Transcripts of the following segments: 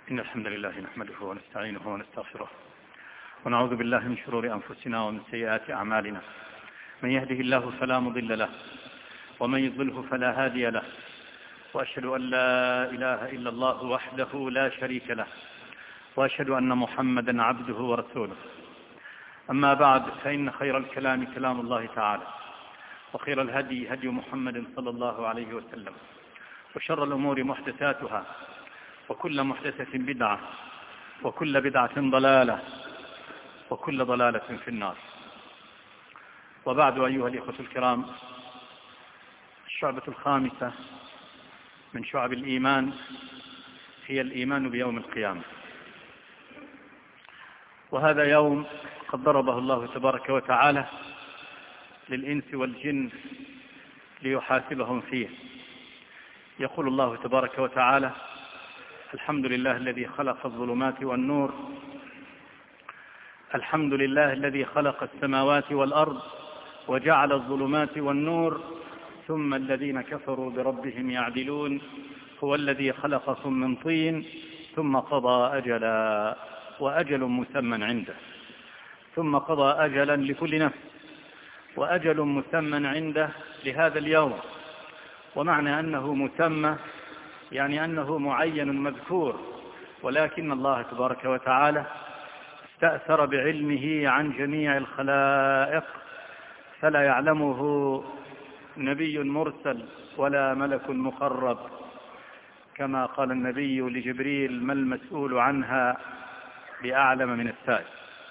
إن الحمد لله نحمده ونستعينه ونستغفره ونعوذ بالله من شرور أنفسنا ومن سيئات أعمالنا. من يهده الله فلا مضل له ومن يضلله فلا هادي له، وأشهد أن لا إله إلا الله وحده لا شريك له، وأشهد أن محمدا عبده ورسوله. أما بعد، فإن خير الكلام كلام الله تعالى، وخير الهدي هدي محمد صلى الله عليه وسلم، وشر الأمور محدثاتها، وكل محدثة بدعة، وكل بدعة ضلالة، وكل ضلالة في النار. وبعد، أيها الإخوة الكرام، الشعبة الخامسة من شعب الإيمان هي الإيمان بيوم القيامة. وهذا يوم قد ضربه الله تبارك وتعالى للإنس والجن ليحاسبهم فيه. يقول الله تبارك وتعالى: الحمد لله الذي خلق الظلمات والنور، الحمد لله الذي خلق السماوات والأرض وجعل الظلمات والنور ثم الذين كفروا بربهم يعدلون، هو الذي خلقكم من طين ثم قضى أجلا وأجل مسمى عنده، ثم قضى أجلا لكل نفس وأجل مسمى عنده لهذا اليوم. ومعنى أنه مسمى يعني أنه معين مذكور، ولكن الله تبارك وتعالى استأثر بعلمه عن جميع الخلائق، فلا يعلمه نبي مرسل ولا ملك مقرب، كما قال النبي لجبريل: ما المسؤول عنها بأعلم من السائل.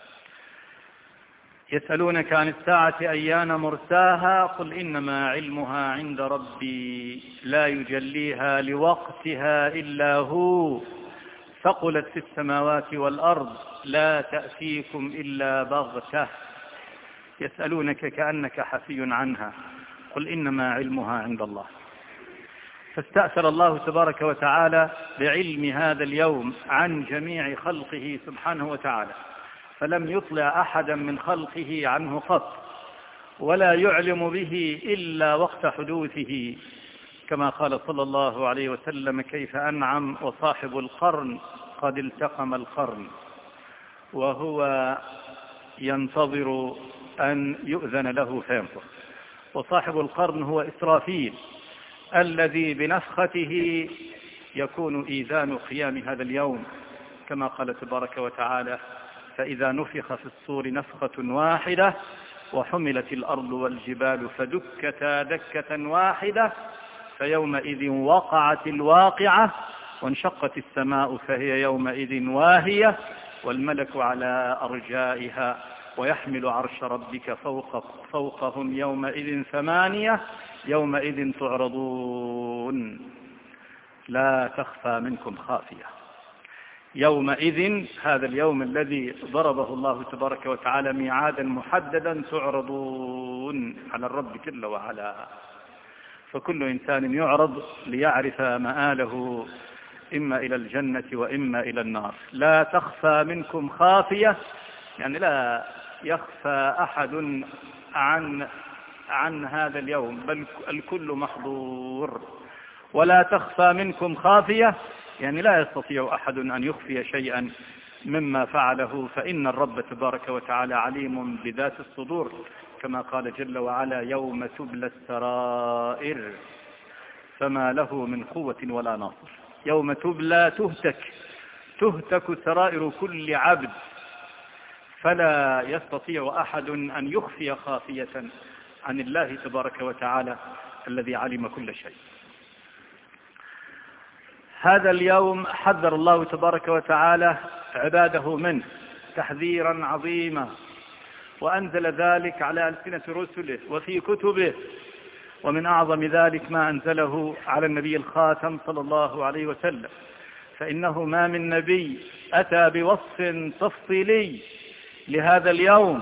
يسألونك عن الساعة أيان مرساها، قل إنما علمها عند ربي لا يجليها لوقتها إلا هو، ثقلت في السماوات والأرض لا تأتيكم إلا بغتة. يسألونك كأنك حفي عنها، قل إنما علمها عند الله. فاستأثر الله تبارك وتعالى بعلم هذا اليوم عن جميع خلقه سبحانه وتعالى، فلم يطلع أحدا من خلقه عنه قط، ولا يعلم به إلا وقت حدوثه، كما قال صلى الله عليه وسلم: كيف أنعم وصاحب القرن قد التقم القرن، وهو ينتظر أن يؤذن له فينفخ. وصاحب القرن هو إسرافيل، الذي بنفخته يكون إيذان قيام هذا اليوم، كما قال تبارك وتعالى: فإذا نفخ في الصور نفخة واحدة وحملت الأرض والجبال فدكتا دكة واحدة فيومئذ وقعت الواقعة وانشقت السماء فهي يومئذ واهية والملك على أرجائها ويحمل عرش ربك فوقهم يومئذ ثمانية يومئذ تعرضون لا تخفى منكم خافية. يومئذ، هذا اليوم الذي ضربه الله تبارك وتعالى ميعادا محددا، تعرضون على الرب جل وعلا. فكل إنسان يعرض ليعرف مآله، إما إلى الجنة وإما إلى النار. لا تخفى منكم خافية، يعني لا يخفى أحد عن هذا اليوم، بل الكل محظور. ولا تخفى منكم خافية يعني لا يستطيع أحد أن يخفي شيئا مما فعله، فإن الرب تبارك وتعالى عليم بذات الصدور، كما قال جل وعلا: يوم تبلى السرائر فما له من قوة ولا ناصر. يوم تبلى تهتك سرائر كل عبد، فلا يستطيع أحد أن يخفي خافية عن الله تبارك وتعالى الذي علم كل شيء. هذا اليوم حذر الله تبارك وتعالى عباده منه تحذيرا عظيما، وأنزل ذلك على ألسنة رسله وفي كتبه، ومن أعظم ذلك ما أنزله على النبي الخاتم صلى الله عليه وسلم، فإنه ما من نبي أتى بوصف تفصيلي لهذا اليوم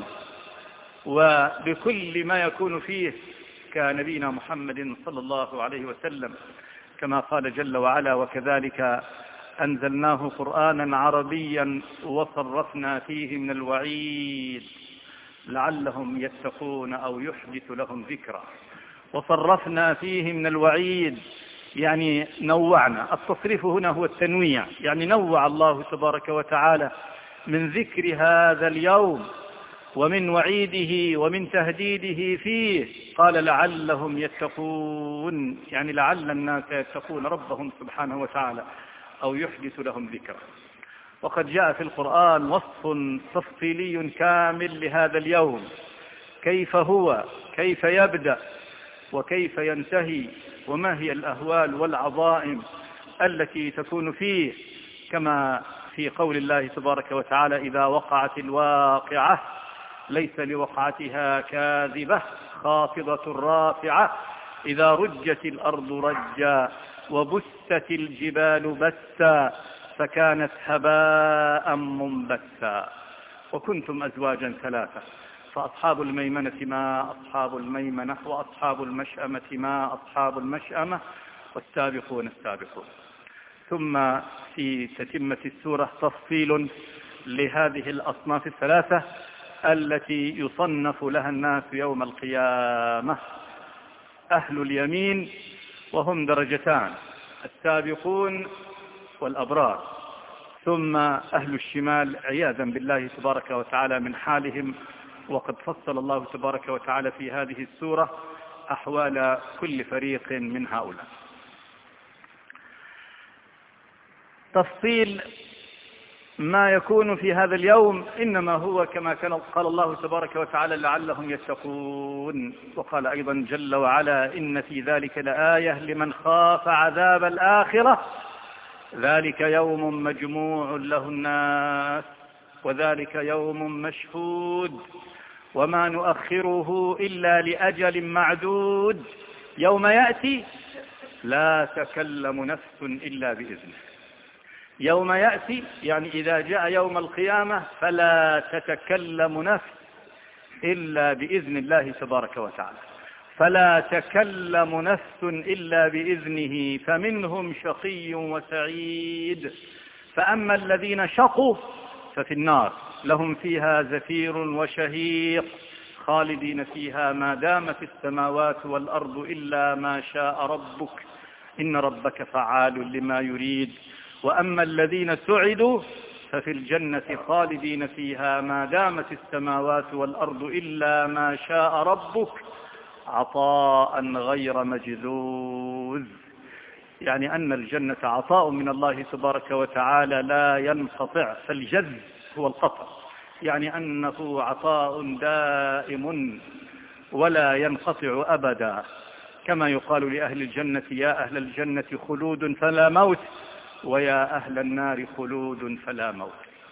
وبكل ما يكون فيه كنبينا محمد صلى الله عليه وسلم، كما قال جل وعلا: وكذلك أنزلناه قرآنا عربيا وصرفنا فيه من الوعيد لعلهم يتقون أو يحدث لهم ذكرا. وصرفنا فيه من الوعيد يعني نوعنا. التصريف هنا هو التنويع، يعني نوع الله تبارك وتعالى من ذكر هذا اليوم ومن وعيده ومن تهديده فيه. قال لعلهم يتقون، يعني لعل الناس يتقون ربهم سبحانه وتعالى أو يحدث لهم ذكرا. وقد جاء في القرآن وصف تفصيلي كامل لهذا اليوم، كيف هو، كيف يبدأ وكيف ينتهي، وما هي الأهوال والعظائم التي تكون فيه، كما في قول الله تبارك وتعالى: إذا وقعت الواقعة ليس لوقعتها كاذبة خافضة رافعة، إذا رجت الأرض رجا وبست الجبال بسا فكانت هباء منبثا وكنتم أزواجا ثلاثة فأصحاب الميمنة ما أصحاب الميمنة وأصحاب المشأمة ما أصحاب المشأمة والسابقون السابقون. ثم في تتمة السورة تفصيل لهذه الأصناف الثلاثة التي يصنف لها الناس يوم القيامة: أهل اليمين وهم درجتان، السابقون والأبرار، ثم أهل الشمال عياذا بالله تبارك وتعالى من حالهم. وقد فصل الله تبارك وتعالى في هذه السورة أحوال كل فريق من هؤلاء. تفصيل ما يكون في هذا اليوم إنما هو كما قال الله تبارك وتعالى: لعلهم يتقون. وقال أيضا جل وعلا: إن في ذلك لآية لمن خاف عذاب الآخرة ذلك يوم مجموع له الناس وذلك يوم مشهود وما نؤخره إلا لأجل معدود يوم يأتي لا تكلم نفس إلا بإذنه. يوم يأتي يعني إذا جاء يوم القيامة فلا تتكلم نفس إلا بإذن الله تبارك وتعالى، فلا تكلم نفس إلا بإذنه، فمنهم شقي وسعيد. فأما الذين شقوا ففي النار لهم فيها زفير وشهيق خالدين فيها ما دامت السماوات والأرض إلا ما شاء ربك إن ربك فعال لما يريد. وأما الذين سعدوا ففي الجنة خالدين فيها ما دامت السماوات والأرض إلا ما شاء ربك عطاء غير مجذوذ، يعني أن الجنة عطاء من الله تبارك وتعالى لا ينقطع، فالجذ هو القطع، يعني أنه عطاء دائم ولا ينقطع أبدا، كما يقال لأهل الجنة: يا أهل الجنة خلود فلا موت، ويا أهل النار خلود فلا موت.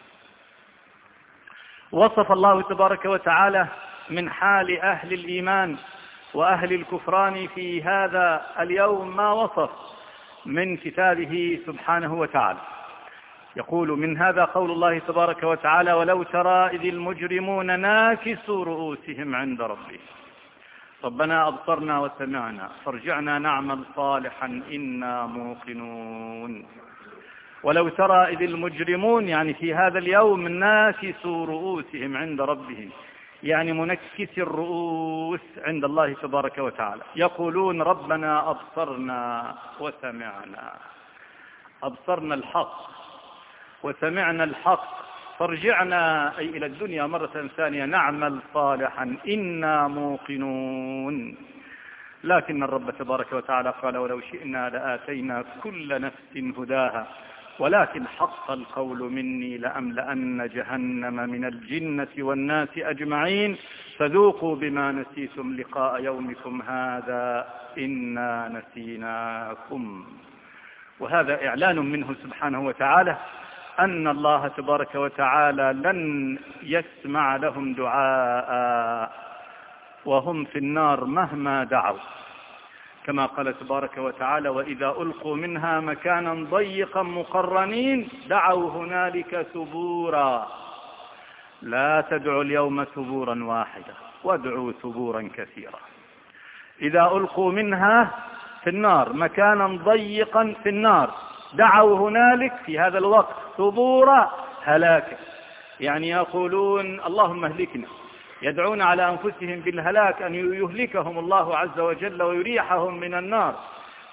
وصف الله تبارك وتعالى من حال أهل الإيمان وأهل الكفران في هذا اليوم ما وصف من كتابه سبحانه وتعالى. يقول: من هذا قول الله تبارك وتعالى: ولو ترى إذ المجرمون ناكسوا رؤوسهم عند ربهم ربنا أبصرنا وسمعنا فارجعنا نعمل صالحا إنا موقنون. ولو ترى إذ المجرمون يعني في هذا اليوم ناكسوا رؤوسهم عند ربهم، يعني منكس الرؤوس عند الله تبارك وتعالى، يقولون: ربنا أبصرنا وسمعنا، أبصرنا الحق وسمعنا الحق فارجعنا أي إلى الدنيا مرة ثانية نعمل صالحا إنا موقنون. لكن الرب تبارك وتعالى قال: ولو شئنا لآتينا كل نفس هداها ولكن حق القول مني لأملأن جهنم من الجنة والناس أجمعين فذوقوا بما نسيتم لقاء يومكم هذا إنا نسيناكم. وهذا إعلان منه سبحانه وتعالى أن الله تبارك وتعالى لن يسمع لهم دعاء وهم في النار مهما دعوا، كما قال تبارك وتعالى: وإذا ألقوا منها مكانا ضيقا مقرنين دعوا هنالك ثبورا لا تدعوا اليوم ثبورا واحدا وادعوا ثبورا كثيرا. إذا ألقوا منها في النار مكانا ضيقا في النار دعوا هنالك في هذا الوقت ثبورا هلاكا، يعني يقولون: اللهم اهلكنا، يدعون على أنفسهم بالهلاك أن يهلكهم الله عز وجل ويريحهم من النار.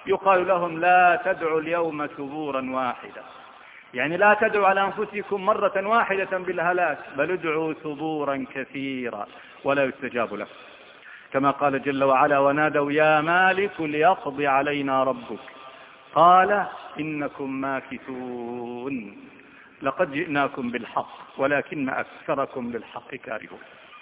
يقال لهم لا تدعوا اليوم ثبورا واحدا، يعني لا تدعوا على أنفسكم مرة واحدة بالهلاك، بل ادعوا ثبورا كثيرا ولا يستجاب لكم، كما قال جل وعلا: ونادوا يا مالك ليقضي علينا ربك قال إنكم ماكثون لقد جئناكم بالحق ولكن أكثركم للحق كارهون.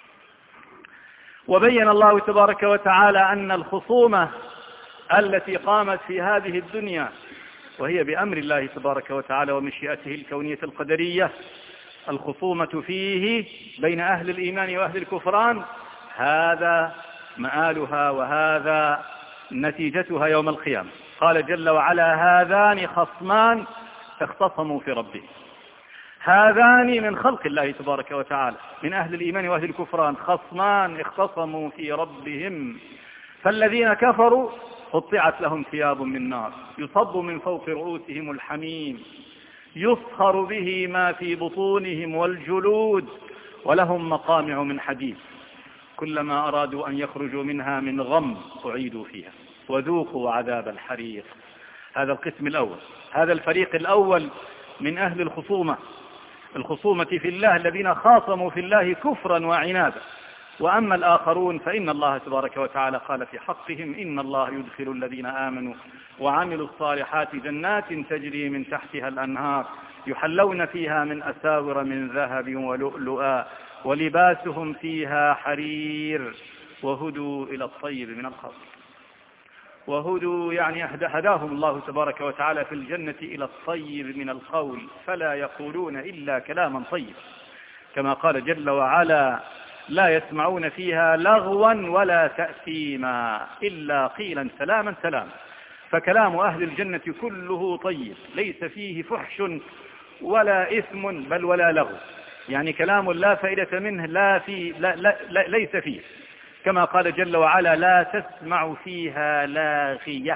وبين الله تبارك وتعالى أن الخصومة التي قامت في هذه الدنيا وهي بأمر الله تبارك وتعالى ومشيئته الكونية القدرية، الخصومة فيه بين أهل الإيمان وأهل الكفران، هذا مآلها وهذا نتيجتها يوم القيامة. قال جل وعلا: هذان خصمان اختصموا في ربهم. هذان من خلق الله تبارك وتعالى من أهل الإيمان وأهل الكفران، خصمان اختصموا في ربهم، فالذين كفروا قطعت لهم ثياب من نار يصب من فوق رؤوسهم الحميم يصهر به ما في بطونهم والجلود ولهم مقامع من حديد كلما أرادوا أن يخرجوا منها من غم أعيدوا فيها وذوقوا عذاب الحريق. هذا القسم الأول، هذا الفريق الأول من أهل الخصومة في الله الذين خاصموا في الله كفرا وعنادا. وأما الآخرون فإن الله تبارك وتعالى قال في حقهم: إن الله يدخل الذين آمنوا وعملوا الصالحات جنات تجري من تحتها الأنهار يحلون فيها من أساور من ذهب ولؤلؤا ولباسهم فيها حرير وهدوا إلى الطيب من القول. وهدوا يعني هداهم الله تبارك وتعالى في الجنة إلى الطيب من القول، فلا يقولون إلا كلاما طيب، كما قال جل وعلا: لا يسمعون فيها لغوا ولا تأثيما إلا قيلا سلاما سلاما. فكلام أهل الجنة كله طيب، ليس فيه فحش ولا إثم بل ولا لغو، يعني كلام لا فائدة منه ليس فيه، كما قال جل وعلا: لا تسمع فيها لاغية،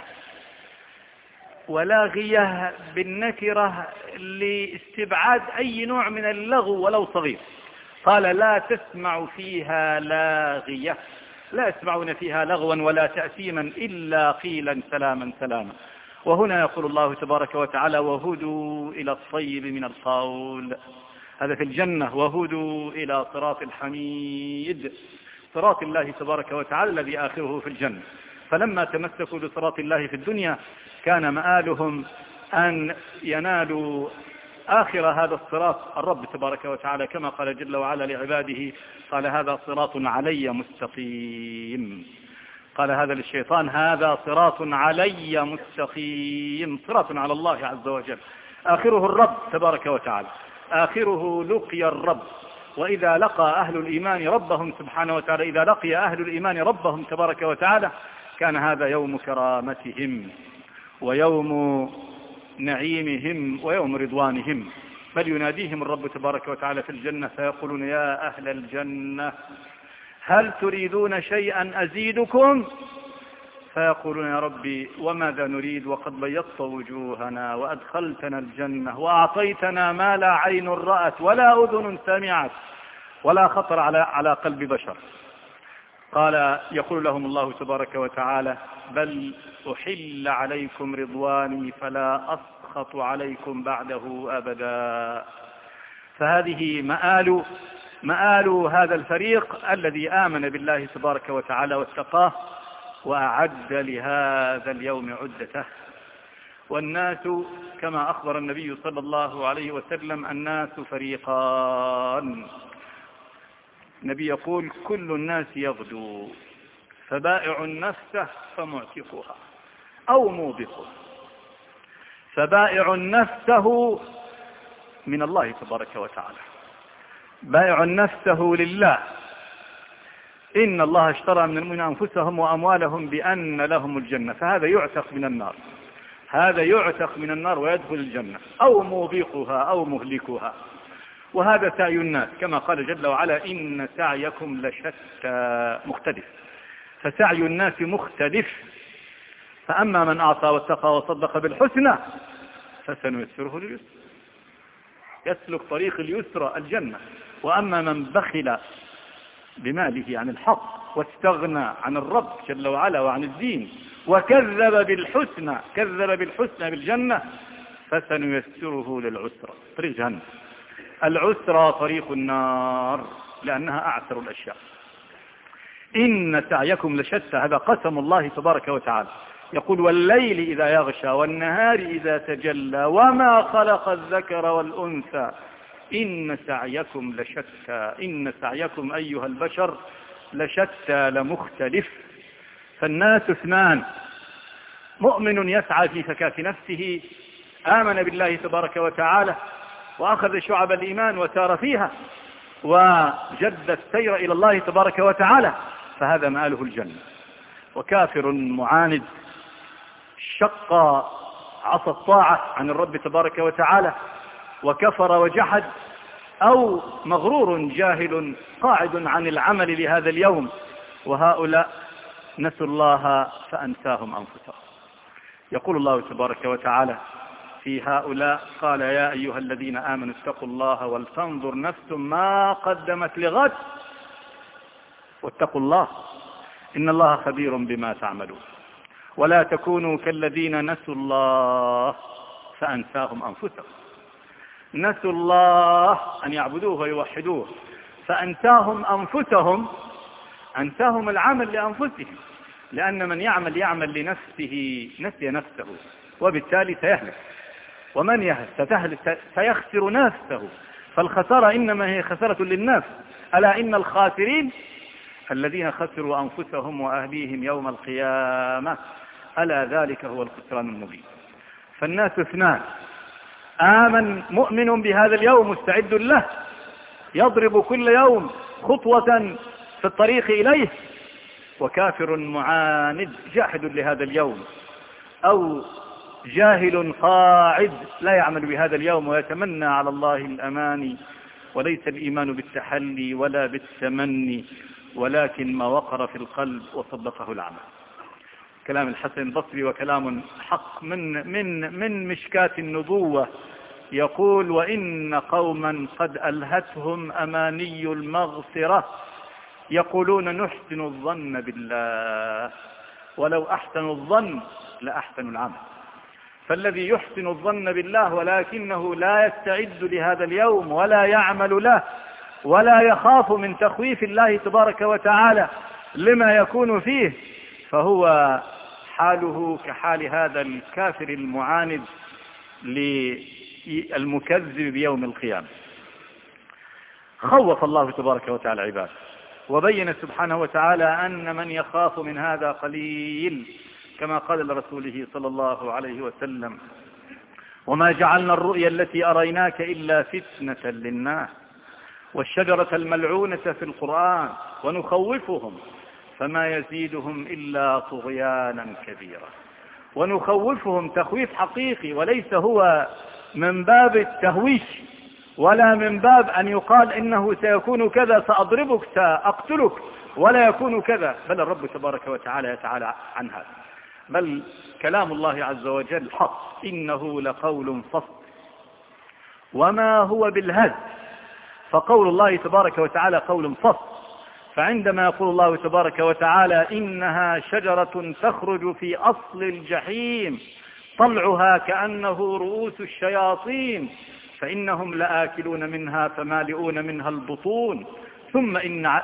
ولاغية بالنكرة لاستبعاد أي نوع من اللغو ولو صغير. قال: لا تسمع فيها لاغية، لا يسمعون فيها لغوا ولا تأثيما إلا قيلا سلاما سلاما. وهنا يقول الله تبارك وتعالى: وهدوا إلى الطيب من القول، هذا في الجنة. وهدوا إلى صراط الحميد، صراط الله تبارك وتعالى الذي آخره في الجنة. فلما تمسكوا بصراط الله في الدنيا كان مآلهم أن ينالوا آخر هذا الصراط الرب تبارك وتعالى، كما قال جل وعلا لعباده: قال هذا صراط علي مستقيم. قال هذا للشيطان: هذا صراط علي مستقيم، صراط على الله عز وجل، آخره الرب تبارك وتعالى، آخره لقي الرب. وإذا لقى أهل الإيمان ربهم سبحانه وتعالى، إذا لقي أهل الإيمان ربهم تبارك وتعالى، كان هذا يوم كرامتهم ويوم نعيمهم ويوم رضوانهم. بل يناديهم الرب تبارك وتعالى في الجنة فيقولون: يا أهل الجنة هل تريدون شيئا أزيدكم؟ فيقولون: يا ربي وماذا نريد وقد بيضت وجوهنا وأدخلتنا الجنة وأعطيتنا ما لا عين رأت ولا أذن سمعت ولا خطر على قلب بشر. قال: يقول لهم الله تبارك وتعالى: بل أحل عليكم رضواني فلا أسخط عليكم بعده أبدا. فهذه مآل هذا الفريق الذي آمن بالله تبارك وتعالى واتقاه وأعد لهذا اليوم عدته. والناس كما أخبر النبي صلى الله عليه وسلم: الناس فريقان. النبي يقول: كل الناس يغدو، فبائع نفسه فمعتقها أو موبقها. فبائع نفسه من الله تبارك وتعالى، بائع نفسه لله. إن الله اشترى من المؤمنين أنفسهم وأموالهم بأن لهم الجنة، فهذا يعتق من النار، هذا يعتق من النار ويدخل الجنة، أو موبقها أو مهلكها. وهذا سعي الناس، كما قال جل وعلا: إن سعيكم لشتى، مختلف. فسعي الناس مختلف. فأما من أعطى واتقى وصدق بالحسنى فسنيسره لليسر، يسلك طريق اليسرى الجنة. وأما من بخل بماله عن الحق، واستغنى عن الرب جل وعلا وعن الدين، وكذب بالحسنى، كذب بالحسنى بالجنة، فسنيسره للعسرى، طريق جهنم. العسرى طريق النار لأنها أعسر الأشياء. إن سعيكم لشتى، هذا قسم الله تبارك وتعالى، يقول والليل إذا يغشى والنهار إذا تجلى وما خلق الذكر والأنثى إن سعيكم لشتى، إن سعيكم أيها البشر لشتى لمختلف. فالناس اثنان: مؤمن يسعى في فكاك نفسه، آمن بالله تبارك وتعالى وأخذ شعب الإيمان وسار فيها وجد السير إلى الله تبارك وتعالى، فهذا مآله الجنة. وكافر معاند شق عصا الطاعة عن الرب تبارك وتعالى وكفر وجحد، أو مغرور جاهل قاعد عن العمل لهذا اليوم، وهؤلاء نسوا الله فأنساهم أنفسهم. يقول الله تبارك وتعالى في هؤلاء: قال يا أيها الذين آمنوا اتقوا الله ولتنظر نفس ما قدمت لغد واتقوا الله إن الله خبير بما تعملون ولا تكونوا كالذين نسوا الله فأنساهم أنفسهم. نسوا الله أن يعبدوه ويوحدوه، فأنساهم أنفسهم، أنساهم العمل لأنفسهم، لأن من يعمل لنفسه نسي نفسه، وبالتالي سيهلك، ومن سيخسر نفسه. فالخسارة إنما هي خسارة للنفس. ألا إن الخاسرين الذين خسروا أنفسهم وأهليهم يوم القيامة، ألا ذلك هو الخسران المبين. فالناس اثنان: آمن مؤمن بهذا اليوم مستعد له، يضرب كل يوم خطوة في الطريق إليه، وكافر معاند جاحد لهذا اليوم، أو جاهل قاعد لا يعمل بهذا اليوم ويتمنى على الله الأماني. وليس الإيمان بالتحلي ولا بالتمني، ولكن ما وقر في القلب وصدقه العمل. كلام الحسن البصري وكلام حق من مشكاة النبوة، يقول: وإن قوما قد ألهتهم أماني المغفرة يقولون نحسن الظن بالله ولو أحسنوا الظن لأحسنوا العمل. فالذي يحسن الظن بالله ولكنه لا يستعد لهذا اليوم ولا يعمل له ولا يخاف من تخويف الله تبارك وتعالى لما يكون فيه، فهو حاله كحال هذا الكافر المعاند للمكذب بيوم القيامة. خوف الله تبارك وتعالى عباده، وبين سبحانه وتعالى أن من يخاف من هذا قليل، كما قال لرسوله صلى الله عليه وسلم: وما جعلنا الرؤيا التي أريناك إلا فتنة للناس والشجرة الملعونة في القرآن ونخوفهم فما يزيدهم إلا طغيانا كبيرا. ونخوفهم تخويف حقيقي، وليس هو من باب التهويش ولا من باب أن يقال إنه سيكون كذا، سأضربك، سأقتلك، ولا يكون كذا، بل الرب تبارك وتعالى يتعالى عن هذا. بل كلام الله عز وجل حق: إنه لقول فصل وما هو بالهزل. فقول الله تبارك وتعالى قول فصل. فعندما يقول الله تبارك وتعالى: إنها شجرة تخرج في أصل الجحيم طلعها كأنه رؤوس الشياطين فإنهم لآكلون منها فمالئون منها البطون ثم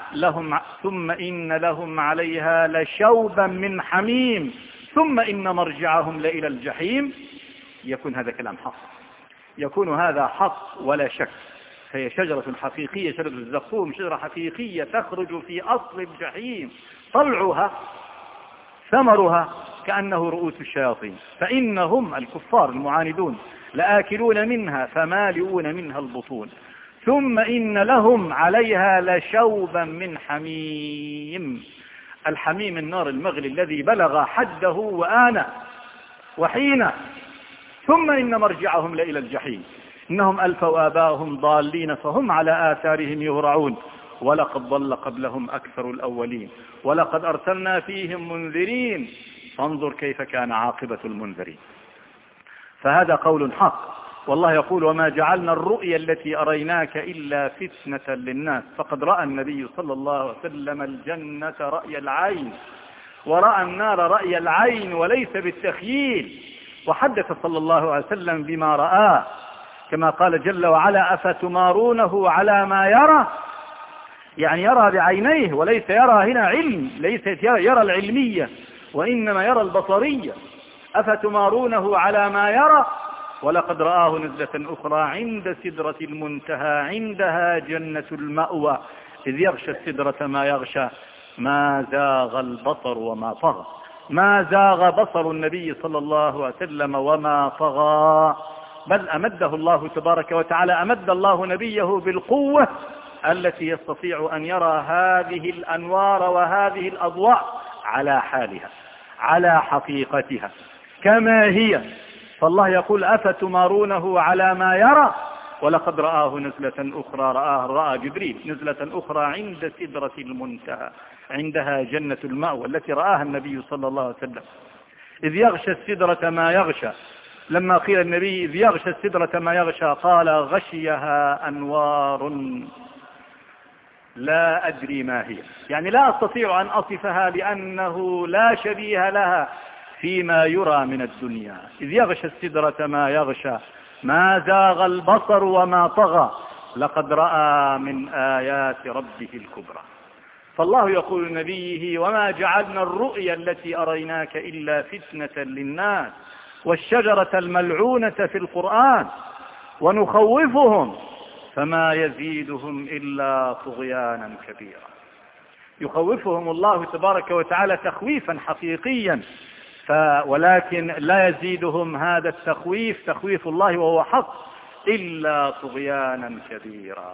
إن لهم عليها لشوبا من حميم ثم إن مرجعهم لإلى الجحيم. يكون هذا كلام حق، يكون هذا حق ولا شك. فهي شجرة حقيقية، شجرة الزقوم، شجرة حقيقية تخرج في أصل الجحيم طلعها ثمرها كأنه رؤوس الشياطين فإنهم الكفار المعاندون لآكلون منها فمالئون منها البطون ثم إن لهم عليها لشوبا من حميم. الحميم النار المغلي الذي بلغ حده وآن وحين. ثم إن مرجعهم لإلى الجحيم إنهم ألفوا آباءهم ضالين فهم على آثارهم يهرعون ولقد ضل قبلهم أكثر الأولين ولقد أرسلنا فيهم منذرين فانظر كيف كان عاقبة المنذرين. فهذا قول حق. والله يقول وما جعلنا الرؤيا التي أريناك إلا فتنة للناس. فقد رأى النبي صلى الله عليه وسلم الجنة رأي العين، ورأى النار رأي العين وليس بالتخييل، وحدث صلى الله عليه وسلم بما رآه كما قال جل وعلا أفتمارونه على ما يرى، يعني يرى بعينيه وليس يرى هنا علم، ليس يرى العلمية وإنما يرى البصرية. أفتمارونه على ما يرى ولقد رآه نزلة أخرى عند سدرة المنتهى عندها جنة المأوى إذ يغشى السدرة ما يغشى ما زاغ البصر وما طغى. ما زاغ بصر النبي صلى الله عليه وسلم وما طغى، بل أمده الله تبارك وتعالى، أمد الله نبيه بالقوة التي يستطيع أن يرى هذه الأنوار وهذه الأضواء على حالها على حقيقتها كما هي. فالله يقول أفتمارونه على ما يرى ولقد رآه نزلة أخرى، رأى جبريل نزلة أخرى عند سدرة المنتهى عندها جنة المأوى التي رآها النبي صلى الله عليه وسلم إذ يغشى السدرة ما يغشى. لما قيل النبي إذ يغشى السدرة ما يغشى قال غشيها أنوار لا أدري ما هي، يعني لا أستطيع أن أصفها لأنه لا شبيه لها فيما يرى من الدنيا. إذ يغشى السدرة ما يغشى ما زاغ البصر وما طغى لقد رأى من آيات ربه الكبرى. فالله يقول لنبيه وما جعلنا الرؤيا التي أريناك إلا فتنة للناس والشجرة الملعونة في القرآن ونخوفهم فما يزيدهم إلا طغيانا كبيرا. يخوفهم الله تبارك وتعالى تخويفا حقيقيا، ولكن لا يزيدهم هذا التخويف تخويف الله وهو حق إلا طغيانا كبيرا.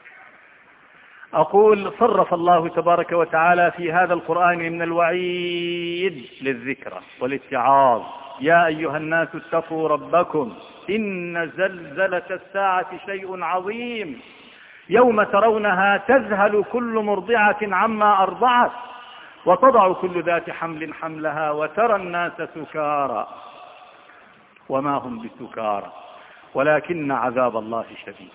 أقول صرف الله تبارك وتعالى في هذا القرآن من الوعيد للذكرى والاتعاظ. يا أيها الناس اتقوا ربكم إن زلزلة الساعة شيء عظيم يوم ترونها تذهل كل مرضعة عما أرضعت وتضع كل ذات حمل حملها وترى الناس سكارى وما هم بسكارى ولكن عذاب الله شديد.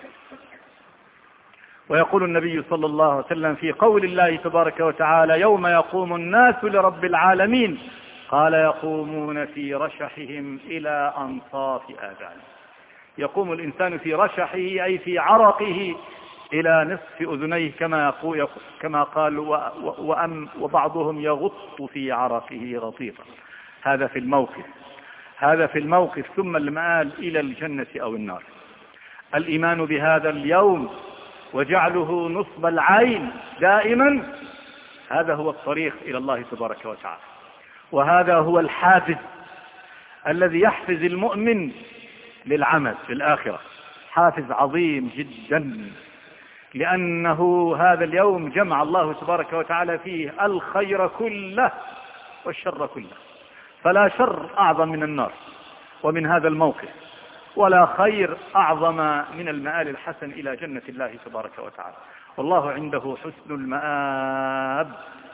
ويقول النبي صلى الله عليه وسلم في قول الله تبارك وتعالى يوم يقوم الناس لرب العالمين قال يقومون في رشحهم إلى أنصاف آذانهم. يقوم الإنسان في رشحه أي في عرقه إلى نصف أذنيه كما قال وبعضهم يغط في عرقه غطيطا. هذا في الموقف ثم المآل إلى الجنة أو النار. الإيمان بهذا اليوم وجعله نصب العين دائما هذا هو الطريق إلى الله تبارك وتعالى، وهذا هو الحافز الذي يحفز المؤمن للعمل في الآخرة، حافز عظيم جدا، لأنه هذا اليوم جمع الله تبارك وتعالى فيه الخير كله والشر كله، فلا شر أعظم من النار ومن هذا الموقف، ولا خير أعظم من المآل الحسن إلى جنة الله تبارك وتعالى. والله عنده حسن المآب،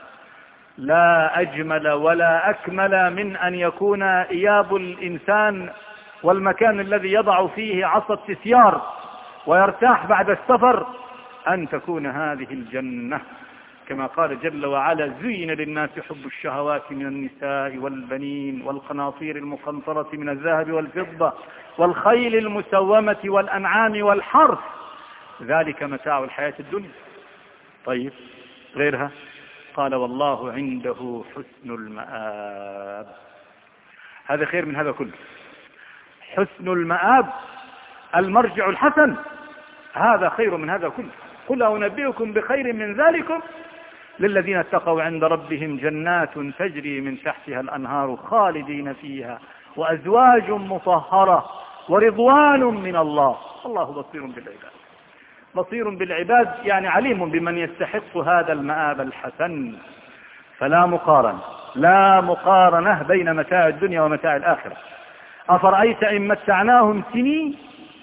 لا أجمل ولا أكمل من أن يكون إياب الإنسان والمكان الذي يضع فيه عصا التسيار ويرتاح بعد السفر أن تكون هذه الجنة، كما قال جل وعلا زين للناس حب الشهوات من النساء والبنين والقناطير المقنطرة من الذهب والفضة والخيل المسومة والأنعام والحرث ذلك متاع الحياة الدنيا. طيب غيرها قال والله عنده حسن المآب، هذا خير من هذا كله. حسن المآب المرجع الحسن هذا خير من هذا كله. قل أنبئكم بخير من ذلكم للذين اتقوا عند ربهم جنات تجري من تحتها الأنهار خالدين فيها وأزواج مطهرة ورضوان من الله والله بصير بالعباد يعني عليم بمن يستحق هذا المآب الحسن. فلا مقارنة بين متاع الدنيا ومتاع الآخرة. أفرأيت إن متعناهم سنين،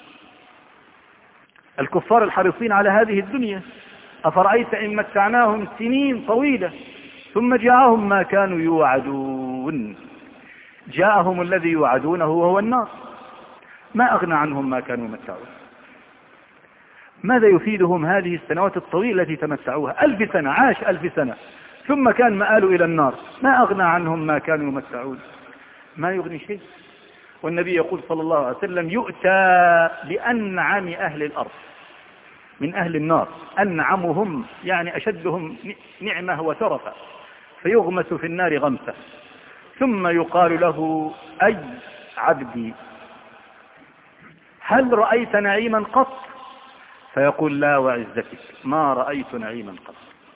الكفار الحريصين على هذه الدنيا، أفرأيت إن متعناهم سنين طويلة ثم جاءهم ما كانوا يوعدون، جاءهم الذي يوعدونه وهو النار، ما أغنى عنهم ما كانوا يمتعون. ماذا يفيدهم هذه السنوات الطويلة التي تمتعوها؟ 1000 سنة، عاش 1000 سنة ثم كان مآل إلى النار، ما أغنى عنهم ما كانوا يمتعون؟ ما يغني شيء. والنبي يقول صلى الله عليه وسلم يؤتى بأنعم أهل الأرض من أهل النار، أنعمهم يعني أشدهم نعمة وترفا، فيغمس في النار غمسة، ثم يقال له أي عبدي هل رأيت نعيما قط؟ فيقول لا وعزتك ما رأيت نعيما قط.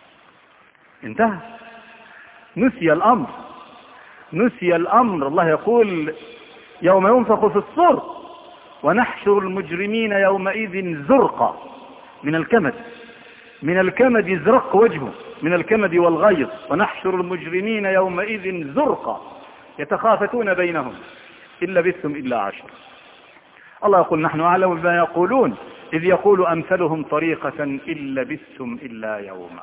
انتهى، نسي الأمر، نسي الأمر. الله يقول يوم ينفخ في الصور ونحشر المجرمين يومئذ زرقا، من الكمد، من الكمد يزرق وجهه، من الكمد والغيظ. ونحشر المجرمين يومئذ زرقا يتخافتون بينهم إن لبثتم إلا 10. الله يقول نحن أعلم بما يقولون إذ يقول أمثلهم طريقة إن لبثتم إلا يوما.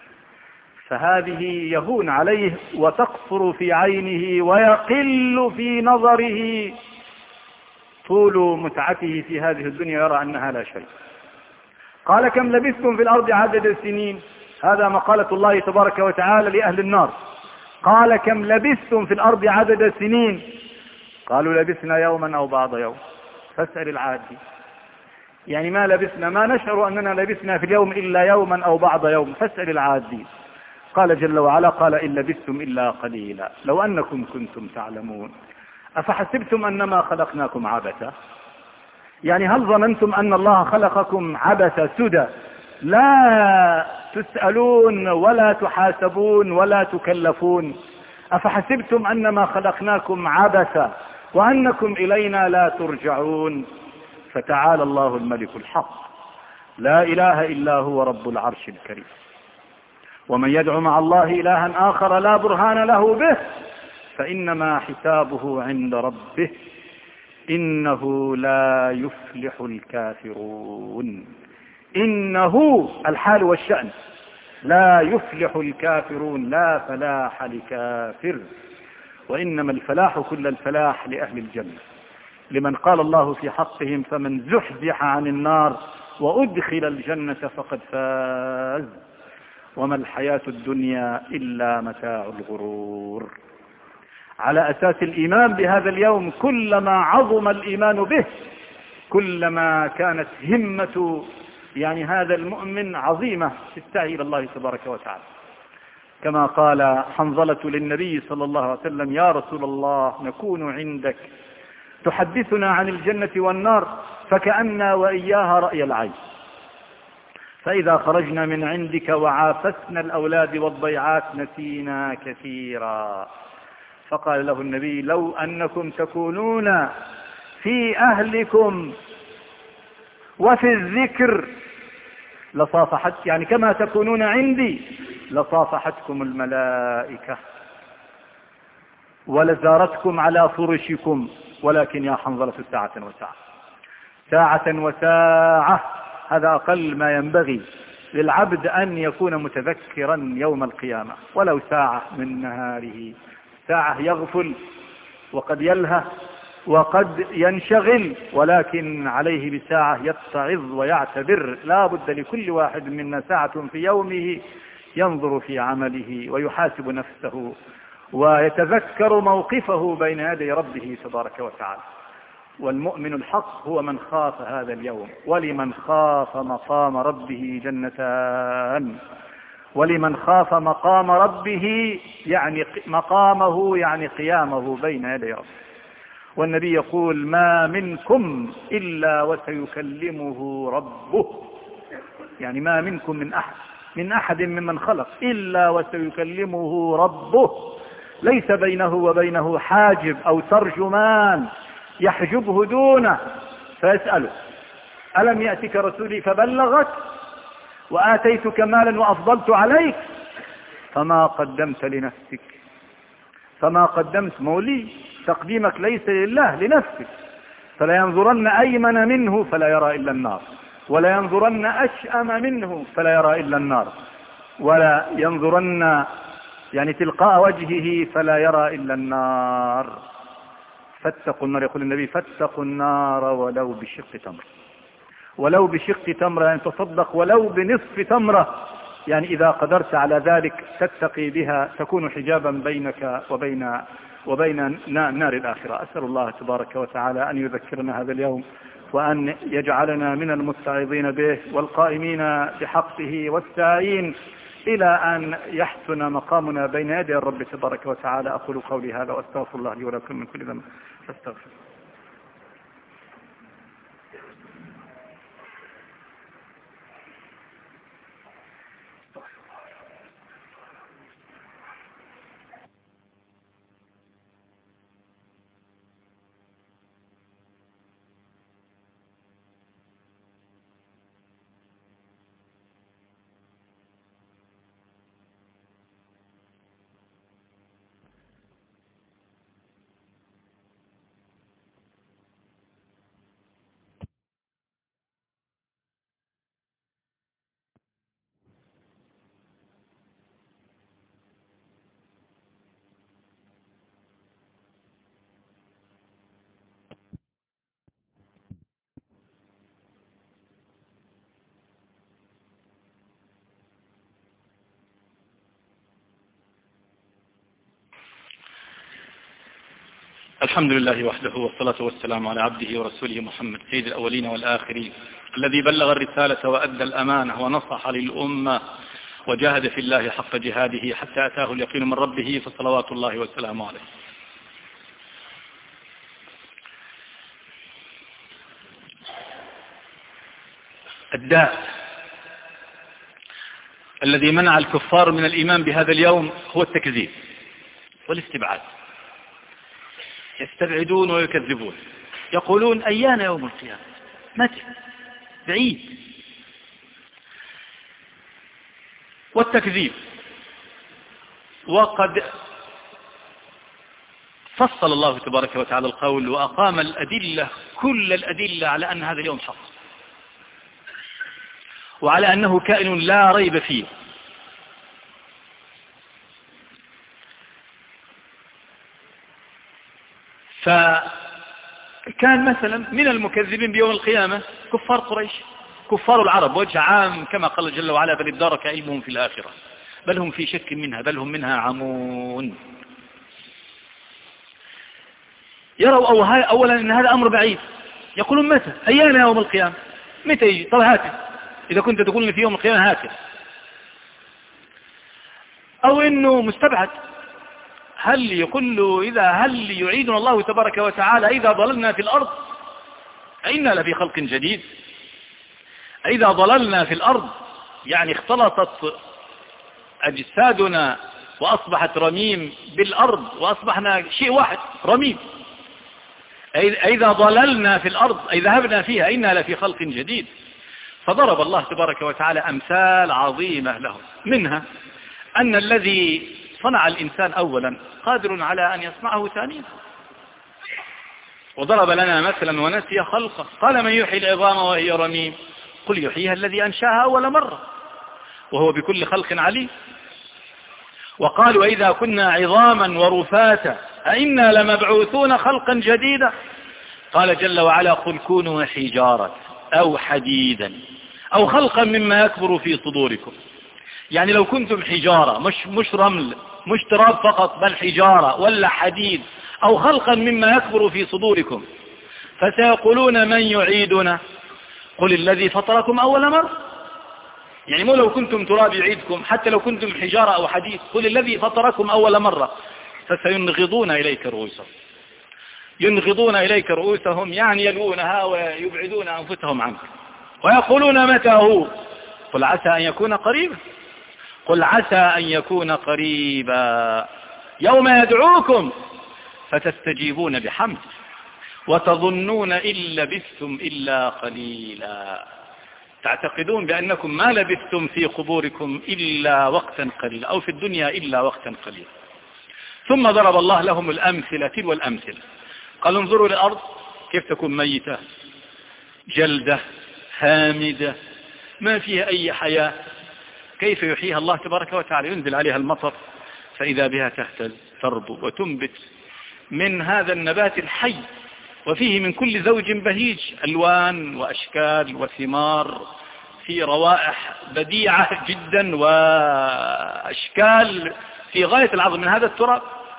فهذه يهون عليه وتقصر في عينه ويقل في نظره طول متعته في هذه الدنيا، يرى أنها لا شيء. قال كم لبثتم في الأرض عدد السنين، هذا مقالة الله تبارك وتعالى لأهل النار. قال كم لبثتم في الأرض عدد السنين، قالوا لبثنا يوما أو بعض يوم، فاسأل العادي. يعني ما لبثنا، ما نشعر أننا لبثنا في اليوم إلا يوما أو بعض يوم، فاسأل العادي. قال جل وعلا قال إن لبثتم إلا قليلا لو أنكم كنتم تعلمون أفحسبتم أنما خلقناكم عبثا. يعني هل ظننتم أن الله خلقكم عبثا سدى لا تسألون ولا تحاسبون ولا تكلفون؟ أفحسبتم أنما خلقناكم عبثا وأنكم إلينا لا ترجعون. فتعالى الله الملك الحق لا إله إلا هو رب العرش الكريم. ومن يدعو مع الله إلها آخر لا برهان له به فإنما حسابه عند ربه إنه لا يفلح الكافرون. إنه الحال والشأن، لا يفلح الكافرون، لا فلاح لكافر، وإنما الفلاح كل الفلاح لأهل الجنة، لمن قال الله في حقهم فمن زحزح عن النار وأدخل الجنة فقد فاز وما الحياة الدنيا إلا متاع الغرور. على أساس الإيمان بهذا اليوم كلما عظم الإيمان به كلما كانت همة يعني هذا المؤمن عظيمة في السعي إلى الله تبارك وتعالى، كما قال حنظلة للنبي صلى الله عليه وسلم يا رسول الله نكون عندك تحدثنا عن الجنة والنار فكأننا وإياها رأي العين، فإذا خرجنا من عندك وعافسنا الأولاد والضيعات نسينا كثيرا. فقال له النبي لو أنكم تكونون في أهلكم وفي الذكر لصافحت، يعني كما تكونون عندي لصافحتكم الملائكة ولزارتكم على فرشكم، ولكن يا حنظلة ساعة وساعة، ساعة وساعة، هذا أقل ما ينبغي للعبد أن يكون متذكرا يوم القيامة، ولو ساعة من نهاره. ساعة يغفل وقد يلهى وقد ينشغل، ولكن عليه بساعة يتعظ ويعتبر. لا بد لكل واحد منا ساعة في يومه ينظر في عمله ويحاسب نفسه ويتذكر موقفه بين يدي ربه تبارك وتعالى. والمؤمن الحق هو من خاف هذا اليوم. ولمن خاف مقام ربه جنتان، ولمن خاف مقام ربه يعني مقامه يعني قيامه بين يدي ربه. والنبي يقول ما منكم إلا وسيكلمه ربه، يعني ما منكم من أحد ممن خلق إلا وسيكلمه ربه، ليس بينه وبينه حاجب أو ترجمان يحجبه دونه فيسأله ألم يأتك رسولي فبلغت وآتيتك مالا وأفضلت عليك فما قدمت لنفسك، فما قدمت مولي، تقديمك ليس لله لنفسك. فلا ينظرن أيمن منه فلا يرى إلا النار، ولا ينظرن أشأم منه فلا يرى إلا النار، ولا ينظرن يعني تلقاء وجهه فلا يرى إلا النار. فاتقوا النار، يقول النبي فاتقوا النار ولو بشق تمر، ولو بشق تمرة، يعني تصدق ولو بنصف تمرة، يعني إذا قدرت على ذلك تتقي بها تكون حجابا بينك وبين نار الآخرة. أسأل الله تبارك وتعالى أن يذكرنا هذا اليوم، وأن يجعلنا من المستعظين به والقائمين بحقه والساعين إلى أن يحسن مقامنا بين يدي الرب تبارك وتعالى. أقول قولي هذا وأستغفر الله لي ولكم من كل ذنب فاستغفر. الحمد لله وحده، والصلاة والسلام على عبده ورسوله محمد سيد الأولين والآخرين، الذي بلغ الرسالة وأدى الأمانة ونصح للأمة وجاهد في الله حق جهاده حتى أتاه اليقين من ربه، فصلوات الله وسلامه عليه. الداء الذي منع الكفار من الإيمان بهذا اليوم هو التكذيب والاستبعاد. يستبعدون ويكذبون، يقولون أيان يوم القيامة، متى؟ بعيد. والتكذيب، وقد فصل الله تبارك وتعالى القول وأقام الأدلة، كل الأدلة على أن هذا اليوم حق، وعلى أنه كائن لا ريب فيه. فكان مثلا من المكذبين بيوم القيامة كفار قريش، كفار العرب وجه عام، كما قال جل وعلا بل ادارك علمهم في الآخرة بل هم في شك منها بل هم منها عمون. يروا أولا أن هذا أمر بعيد، يقولون متى؟ أيان يوم القيامة، متى يجي؟ طب هاته، إذا كنت تقول لي في يوم القيامة هاته. أو إنه مستبعد، هل يعيدنا الله تبارك وتعالى إذا ضللنا في الأرض؟ أئنا لفي خلق جديد. إذا ضللنا في الأرض يعني اختلطت أجسادنا وأصبحت رميم بالأرض، وأصبحنا شيء واحد رميم. إذا ضللنا في الأرض أي ذهبنا فيها إنا لفي خلق جديد. فضرب الله تبارك وتعالى أمثال عظيمة لهم، منها أن الذي صنع الإنسان أولا قادر على أن يصنعه ثانيا. وضرب لنا مثلا ونسي خلقه، قال من يحيي العظام وهي رميم قل يحييها الذي أنشاها أول مرة وهو بكل خلق عليم. وقال وإذا كنا عظاما ورفاتا أئنا لمبعوثون خلقا جديدا. قال جل وعلا قل كونوا حجارة أو حديدا أو خلقا مما يكبر في صدوركم. يعني لو كنتم حجارة، مش رمل، مش تراب فقط، بل حجارة ولا حديد أو خلقا مما يكبر في صدوركم، فسيقولون من يعيدنا قل الذي فطركم أول مرة. يعني مو لو كنتم تراب يعيدكم، حتى لو كنتم حجارة أو حديد قل الذي فطركم أول مرة. فسينغضون إليك رؤوسهم، ينغضون إليك رؤوسهم يعني يلوونها ويبعدون أنفسهم عنك، ويقولون متى هو قل عسى أن يكون قريبا. قل عسى أن يكون قريبا يوم يدعوكم فتستجيبون بحمد وتظنون إن لبثتم إلا قليلا. تعتقدون بأنكم ما لبثتم في قبوركم إلا وقتا قليلا، أو في الدنيا إلا وقتا قليلا. ثم ضرب الله لهم الأمثلة تلو الأمثلة، قال انظروا للأرض كيف تكون ميتة جلدة هامدة ما فيها أي حياة، كيف يحييها الله تبارك وتعالى؟ ينزل عليها المطر فإذا بها تهتز تربو وتنبت من هذا النبات الحي، وفيه من كل زوج بهيج، ألوان وأشكال وثمار، في روائح بديعة جدا وأشكال في غاية العظم من هذا التراب.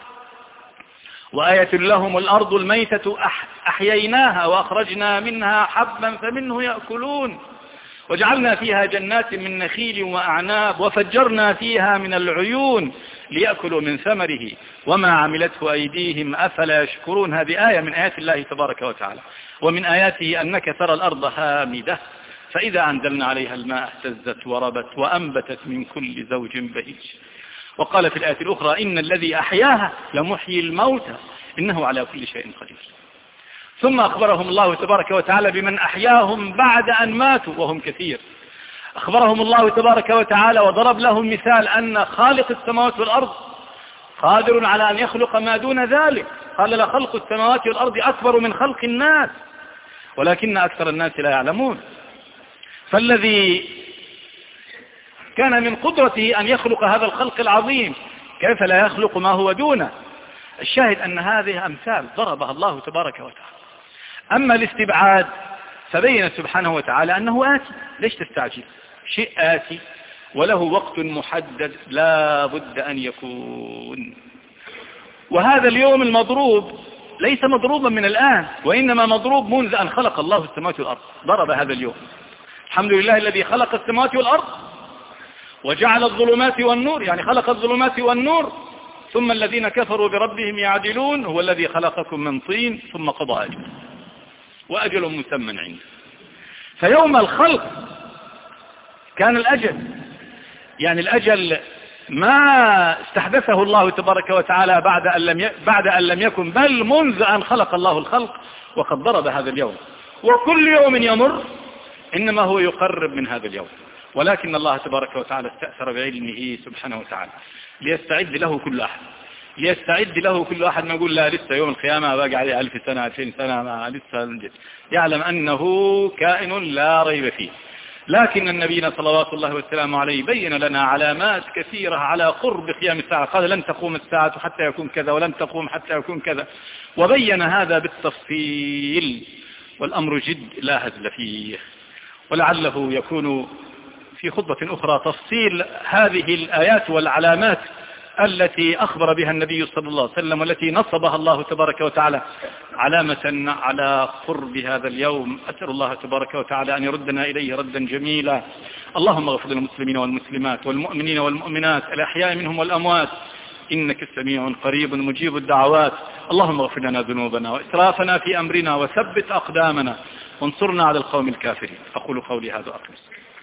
وآية لهم الأرض الميتة أحييناها وأخرجنا منها حبا فمنه يأكلون وجعلنا فيها جنات من نخيل وأعناب وفجرنا فيها من العيون ليأكلوا من ثمره وما عملته أيديهم أفلا يشكرون. هذه آية من آيات الله تبارك وتعالى. ومن آياته أنك ترى الأرض هامدة فإذا أنزلنا عليها الماء اهتزت وربت وأنبتت من كل زوج بهيج. وقال في الآية الأخرى إن الذي أحياها لمحيي الموتى إنه على كل شيء قدير. ثم أخبرهم الله تبارك وتعالى بمن أحياهم بعد أن ماتوا وهم كثير. أخبرهم الله تبارك وتعالى وضرب لهم مثال أن خالق السماوات والأرض قادر على أن يخلق ما دون ذلك. قال لخلق السماوات والأرض أكبر من خلق الناس ولكن أكثر الناس لا يعلمون. فالذي كان من قدرته أن يخلق هذا الخلق العظيم كيف لا يخلق ما هو دونه؟ الشاهد أن هذه أمثال ضربها الله تبارك وتعالى. أما الاستبعاد فبين سبحانه وتعالى أنه آتي. ليش تستعجل؟ شيء آتي وله وقت محدد لا بد أن يكون. وهذا اليوم المضروب ليس مضروبا من الآن وإنما مضروب منذ أن خلق الله السماوات والأرض. ضرب هذا اليوم. الحمد لله الذي خلق السماوات والأرض وجعل الظلمات والنور، يعني خلق الظلمات والنور. ثم الذين كفروا بربهم يعدلون هو الذي خلقكم من طين ثم قضى أجل وأجل مسمى عنده. فيوم الخلق كان الأجل، يعني الأجل ما استحدثه الله تبارك وتعالى بعد أن لم يكن، بل منذ أن خلق الله الخلق وقد ضرب هذا اليوم. وكل يوم يمر إنما هو يقرب من هذا اليوم، ولكن الله تبارك وتعالى استأثر بعلمه سبحانه وتعالى ليستعد له كل أحد. ليستعد له كل أحد. ما يقول لا لسه يوم القيامة باقي عليه 1000 سنة 2000 سنة، ما لسه يعلم أنه كائن لا ريب فيه. لكن النبي صلوات الله والسلام عليه بين لنا علامات كثيرة على قرب قيام الساعة. قال لن تقوم الساعة حتى يكون كذا ولن تقوم حتى يكون كذا، وبين هذا بالتفصيل. والأمر جد لا هزل فيه، ولعله يكون في خطبة أخرى تفصيل هذه الآيات والعلامات التي أخبر بها النبي صلى الله عليه وسلم والتي نصبها الله تبارك وتعالى علامة على قرب هذا اليوم. أسأل الله تبارك وتعالى أن يردنا إليه ردا جميلا. اللهم اغفر للمسلمين والمسلمات والمؤمنين والمؤمنات الأحياء منهم والأموات إنك سميع قريب مجيب الدعوات. اللهم اغفر لنا ذنوبنا وإسرافنا في أمرنا وثبت أقدامنا وانصرنا على القوم الكافرين. أقول قولي هذا أقول.